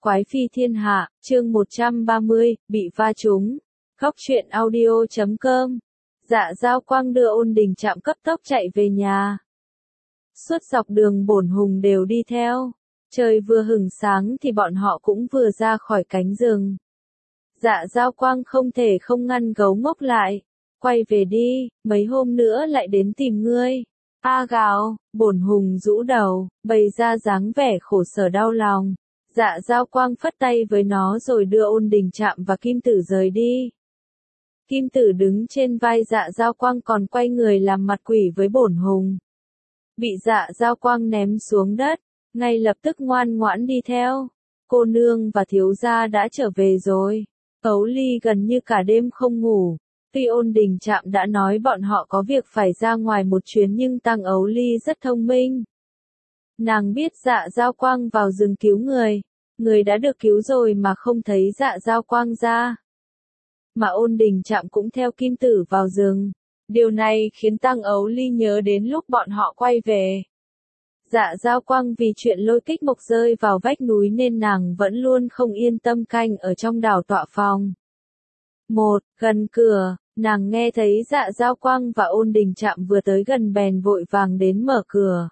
Quái phi thiên hạ, chương 130, bị va trúng. Góc truyện audio.com. Dạ Giao Quang đưa Ôn Đình Trạm cấp tốc chạy về nhà. Suốt dọc đường Bổn Hùng đều đi theo. Trời vừa hửng sáng thì bọn họ cũng vừa ra khỏi cánh rừng. Dạ Giao Quang không thể không ngăn gấu ngốc lại. Quay về đi, mấy hôm nữa lại đến tìm ngươi. A gào, Bổn Hùng rũ đầu, bày ra dáng vẻ khổ sở đau lòng. Dạ Giao Quang phất tay với nó rồi đưa Ôn Đình Trạm và Kim Tử rời đi. Kim Tử đứng trên vai Dạ Giao Quang còn quay người làm mặt quỷ với Bổn Hùng. Bị Dạ Giao Quang ném xuống đất, ngay lập tức ngoan ngoãn đi theo. Cô nương và thiếu gia đã trở về rồi. Ấu Ly gần như cả đêm không ngủ. Tuy Ôn Đình Trạm đã nói bọn họ có việc phải ra ngoài một chuyến nhưng Tăng Ấu Ly rất thông minh. Nàng biết Dạ Giao Quang vào rừng cứu người. Người đã được cứu rồi mà không thấy Dạ Giao Quang ra. Mà Ôn Đình Trạm cũng theo Kim Tử vào rừng. Điều này khiến Tăng Ấu Ly nhớ đến lúc bọn họ quay về. Dạ Giao Quang vì chuyện Lôi Kích Mộc rơi vào vách núi nên nàng vẫn luôn không yên tâm canh ở trong đảo tọa phòng. Gần cửa, nàng nghe thấy Dạ Giao Quang và Ôn Đình Trạm vừa tới gần bèn vội vàng đến mở cửa.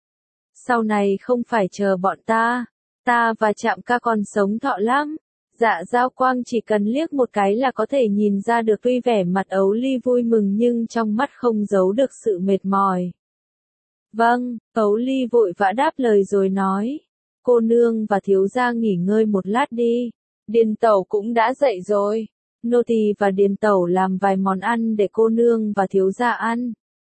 Sau này không phải chờ bọn ta và Trạm ca còn sống thọ lắm. Dạ Giao Quang chỉ cần liếc một cái là có thể nhìn ra được, tuy vẻ mặt Ấu Ly vui mừng nhưng trong mắt không giấu được sự mệt mỏi. Vâng, Ấu Ly vội vã đáp lời rồi nói. Cô nương và thiếu gia nghỉ ngơi một lát đi. Điền tẩu cũng đã dậy rồi. Nô tỳ và Điền tẩu làm vài món ăn để cô nương và thiếu gia ăn.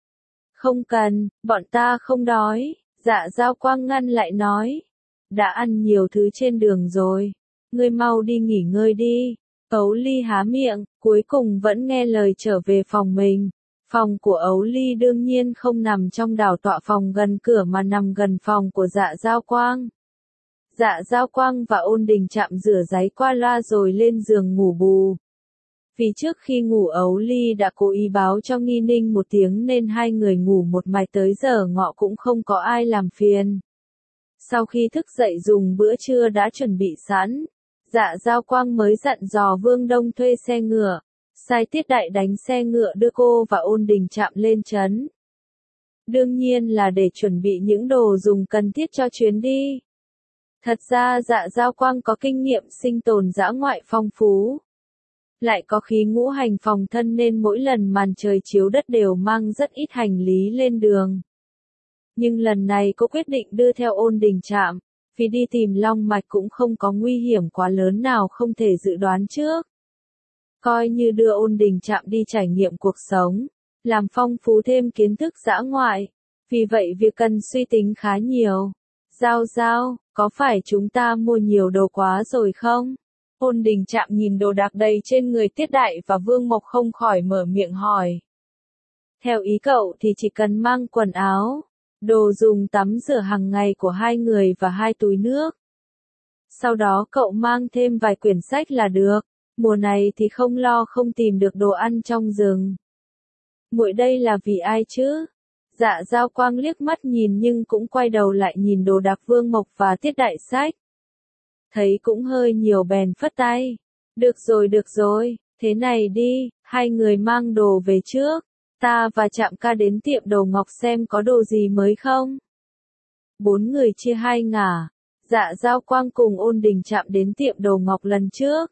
Không cần, bọn ta không đói. Dạ Giao Quang ngăn lại nói. Đã ăn nhiều thứ trên đường rồi. Ngươi mau đi nghỉ ngơi đi. Ấu Ly há miệng, cuối cùng vẫn nghe lời trở về phòng mình. Phòng của Ấu Ly đương nhiên không nằm trong đảo tọa phòng gần cửa mà nằm gần phòng của Dạ Giao Quang. Dạ Giao Quang và Ôn Đình Trạm rửa ráy qua loa rồi lên giường ngủ bù. Vì trước khi ngủ Ấu Ly đã cố ý báo cho Nghi Ninh một tiếng nên hai người ngủ một mạch tới giờ ngọ cũng không có ai làm phiền. Sau khi thức dậy dùng bữa trưa đã chuẩn bị sẵn, Dạ Giao Quang mới dặn dò Vương Đông thuê xe ngựa, sai Tiết Đại đánh xe ngựa đưa cô và Ôn Đình Trạm lên trấn. Đương nhiên là để chuẩn bị những đồ dùng cần thiết cho chuyến đi. Thật ra Dạ Giao Quang có kinh nghiệm sinh tồn dã ngoại phong phú. Lại có khí ngũ hành phòng thân nên mỗi lần màn trời chiếu đất đều mang rất ít hành lý lên đường. Nhưng lần này cô quyết định đưa theo Ôn Đình Trạm, vì đi tìm Long Mạch cũng không có nguy hiểm quá lớn nào không thể dự đoán trước. Coi như đưa Ôn Đình Trạm đi trải nghiệm cuộc sống, làm phong phú thêm kiến thức dã ngoại. Vì vậy việc cần suy tính khá nhiều. Giao, có phải chúng ta mua nhiều đồ quá rồi không? Ôn Đình Trạm nhìn đồ đạc đầy trên người Tiết Đại và Vương Mộc không khỏi mở miệng hỏi. Theo ý cậu thì chỉ cần mang quần áo, đồ dùng tắm rửa hàng ngày của hai người và 2 túi nước. Sau đó cậu mang thêm vài quyển sách là được, mùa này thì không lo không tìm được đồ ăn trong rừng. Muội đây là vì ai chứ? Dạ Giao Quang liếc mắt nhìn nhưng cũng quay đầu lại nhìn đồ đạc Vương Mộc và Tiết Đại sách. Thấy cũng hơi nhiều bèn phất tay. Được rồi, thế này đi, hai người mang đồ về trước. Ta và Trạm ca đến tiệm đồ ngọc xem có đồ gì mới không. 4 người chia 2 ngả. Dạ Giao Quang cùng Ôn Đình Trạm đến tiệm đồ ngọc lần trước.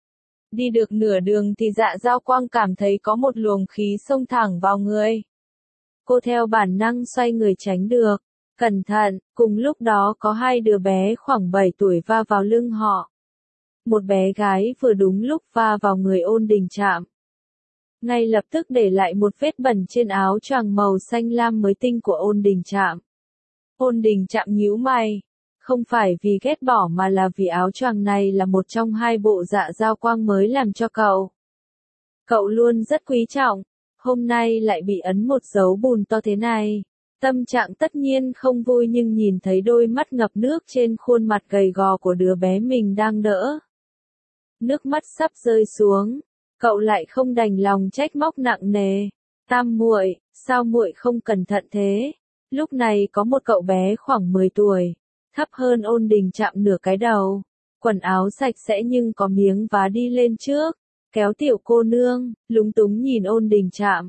Đi được nửa đường thì Dạ Giao Quang cảm thấy có một luồng khí xông thẳng vào người. Cô theo bản năng xoay người tránh được. Cẩn thận, cùng lúc đó có 2 đứa bé khoảng 7 tuổi va vào lưng họ. Một bé gái vừa đúng lúc va vào người Ôn Đình Trạm. Ngay lập tức để lại một vết bẩn trên áo choàng màu xanh lam mới tinh của Ôn Đình Trạm. Ôn Đình Trạm nhíu mày. Không phải vì ghét bỏ mà là vì áo choàng này là một trong 2 bộ Dạ Giao Quang mới làm cho cậu. Cậu luôn rất quý trọng. Hôm nay lại bị ấn một dấu bùn to thế này. Tâm trạng tất nhiên không vui nhưng nhìn thấy đôi mắt ngập nước trên khuôn mặt gầy gò của đứa bé mình đang đỡ. Nước mắt sắp rơi xuống. Cậu lại không đành lòng trách móc nặng nề. Tam muội, sao muội không cẩn thận thế? Lúc này có một cậu bé khoảng 10 tuổi, thấp hơn Ôn Đình Trạm nửa cái đầu. quần áo sạch sẽ nhưng có miếng vá đi lên trước, kéo tiểu cô nương, lúng túng nhìn Ôn Đình Trạm.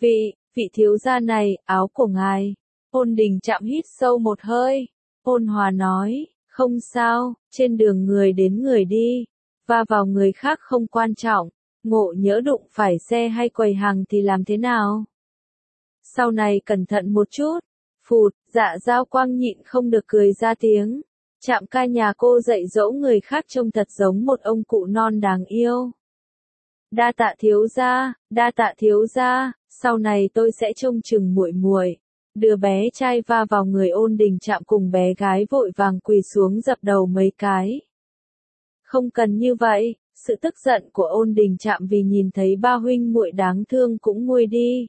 Vị thiếu gia này, áo của ngài. Ôn Đình Trạm hít sâu một hơi, ôn hòa nói, không sao, trên đường người đến người đi, va vào người khác không quan trọng, ngộ nhỡ đụng phải xe hay quầy hàng thì làm thế nào? Sau này cẩn thận một chút. Phụt, Dạ Dao Quang nhịn không được cười ra tiếng. Trạm ca nhà cô dạy dỗ người khác trông thật giống một ông cụ non đáng yêu. Đa tạ thiếu gia, sau này tôi sẽ trông chừng muội muội. Đứa bé trai va vào người Ôn Đình Trạm cùng bé gái vội vàng quỳ xuống dập đầu mấy cái. Không cần như vậy, sự tức giận của Ôn Đình Trạm vì nhìn thấy ba huynh muội đáng thương cũng nguôi đi.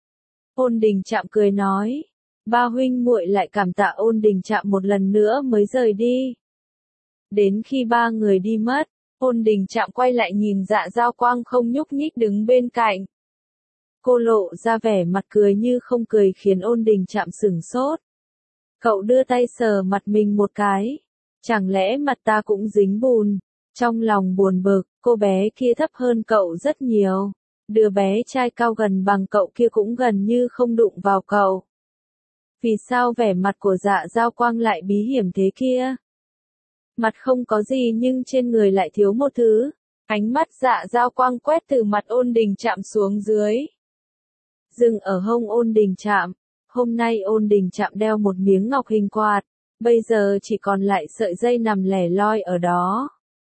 Ôn Đình Trạm cười nói, ba huynh muội lại cảm tạ Ôn Đình Trạm một lần nữa mới rời đi. Đến khi ba người đi mất, Ôn Đình Trạm quay lại nhìn Dạ Dao Quang không nhúc nhích đứng bên cạnh. Cô lộ ra vẻ mặt cười như không cười khiến Ôn Đình Trạm sửng sốt. Cậu đưa tay sờ mặt mình một cái. Chẳng lẽ mặt ta cũng dính bùn? Trong lòng buồn bực, cô bé kia thấp hơn cậu rất nhiều. Đứa bé trai cao gần bằng cậu kia cũng gần như không đụng vào cậu. Vì sao vẻ mặt của Dạ Dao Quang lại bí hiểm thế kia? Mặt không có gì nhưng trên người lại thiếu một thứ. Ánh mắt Dạ Dao Quang quét từ mặt Ôn Đình Trạm xuống dưới. Dừng ở hông Ôn Đình Trạm. Hôm nay Ôn Đình Trạm đeo một miếng ngọc hình quạt. Bây giờ chỉ còn lại sợi dây nằm lẻ loi ở đó.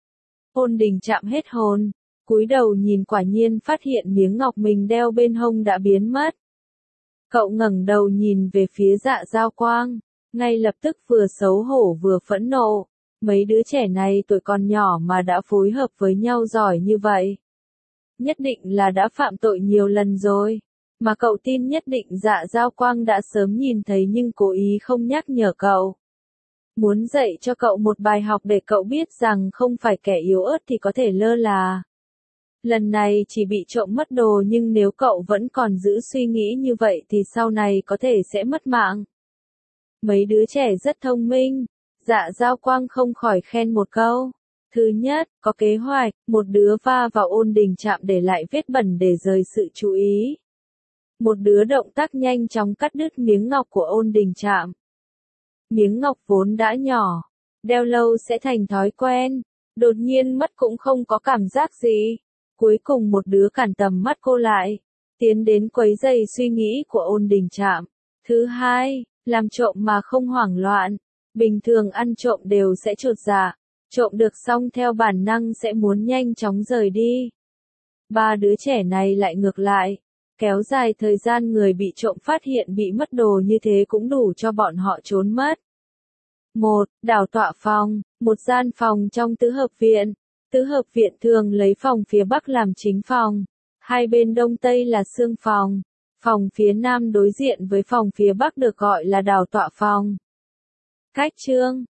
Ôn Đình Trạm hết hồn. Cúi đầu nhìn quả nhiên phát hiện miếng ngọc mình đeo bên hông đã biến mất. Cậu ngẩng đầu nhìn về phía Dạ Dao Quang. Ngay lập tức vừa xấu hổ vừa phẫn nộ. Mấy đứa trẻ này tuổi còn nhỏ mà đã phối hợp với nhau giỏi như vậy. Nhất định là đã phạm tội nhiều lần rồi. Mà cậu tin nhất định Dạ Dao Quang đã sớm nhìn thấy nhưng cố ý không nhắc nhở cậu. Muốn dạy cho cậu một bài học để cậu biết rằng không phải kẻ yếu ớt thì có thể lơ là. Lần này chỉ bị trộm mất đồ nhưng nếu cậu vẫn còn giữ suy nghĩ như vậy thì sau này có thể sẽ mất mạng. Mấy đứa trẻ rất thông minh. Dạ Dao Quang không khỏi khen một câu. Thứ nhất, có kế hoạch, một đứa va vào Ôn Đình Trạm để lại vết bẩn để rời sự chú ý. Một đứa động tác nhanh chóng cắt đứt miếng ngọc của Ôn Đình Trạm. Miếng ngọc vốn đã nhỏ, đeo lâu sẽ thành thói quen, đột nhiên mất cũng không có cảm giác gì. Cuối cùng một đứa cản tầm mắt cô lại, tiến đến quấy rầy suy nghĩ của Ôn Đình Trạm. Thứ hai, làm trộm mà không hoảng loạn. Bình thường ăn trộm đều sẽ chột dạ, trộm được xong theo bản năng sẽ muốn nhanh chóng rời đi. Ba đứa trẻ này lại ngược lại, kéo dài thời gian người bị trộm phát hiện bị mất đồ như thế cũng đủ cho bọn họ trốn mất. 1. Đảo tọa phòng, một gian phòng trong tứ hợp viện. Tứ hợp viện thường lấy phòng phía bắc làm chính phòng, hai bên đông tây là xương phòng. Phòng phía nam đối diện với phòng phía bắc được gọi là đảo tọa phòng. Cách chương